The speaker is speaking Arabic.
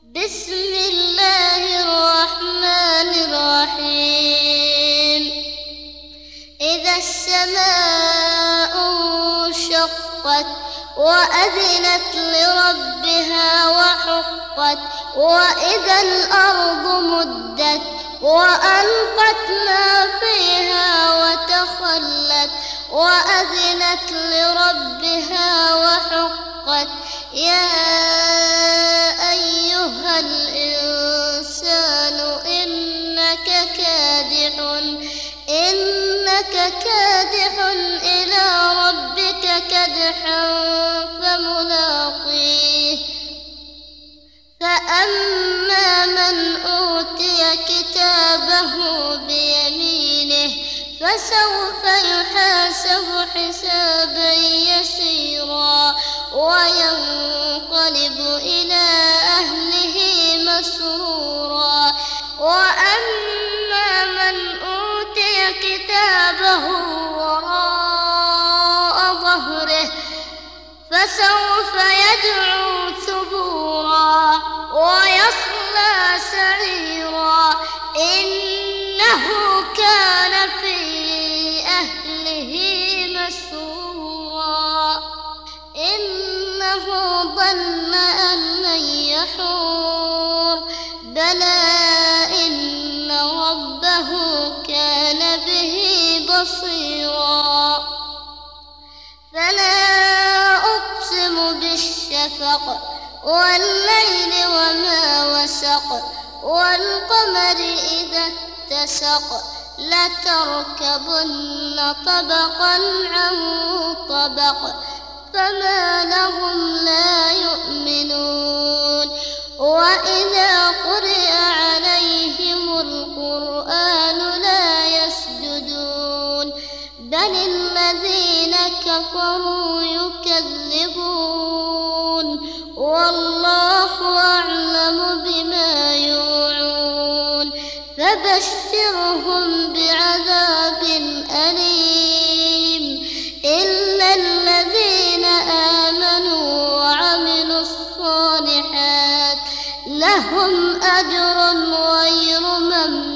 بسم الله الرحمن الرحيم. إذا السماء انشقت وأذنت لربها وحقت، وإذا الأرض مدت وألقت ما فيها وتخلت، وأذنت لربها وحقت. يا أيها الإنسان إنك كادح إلى ربك كدحا فملاقيه. فأما من أوتي كتابه بيمينه فسوف يحاسب حسابا يسيرا وينقلب إلى أهله مسرورا. وأما من أوتي كتابه وراء ظهره فسوف يدعو ثبورا ويصلى سعيرا، إنه كان في أهله مسرورا. إنه ظن أن لن يحور، بلى إن ربه كان به بصيرا. فلا أقسم بالشفق والليل وما وسق، والقمر إذا اتسق، لتركبن طبقا عن طبق، فما لهم لا يؤمنون. وإذا قرئ عليهم القرآن لا يسجدون، بل الذين كفروا يكذبون، والله أعلم بما يوعون. فبشرهم بعذاب أليم إلا الذين آمنوا وعملوا الصالحات لهم أجر غير ممنون.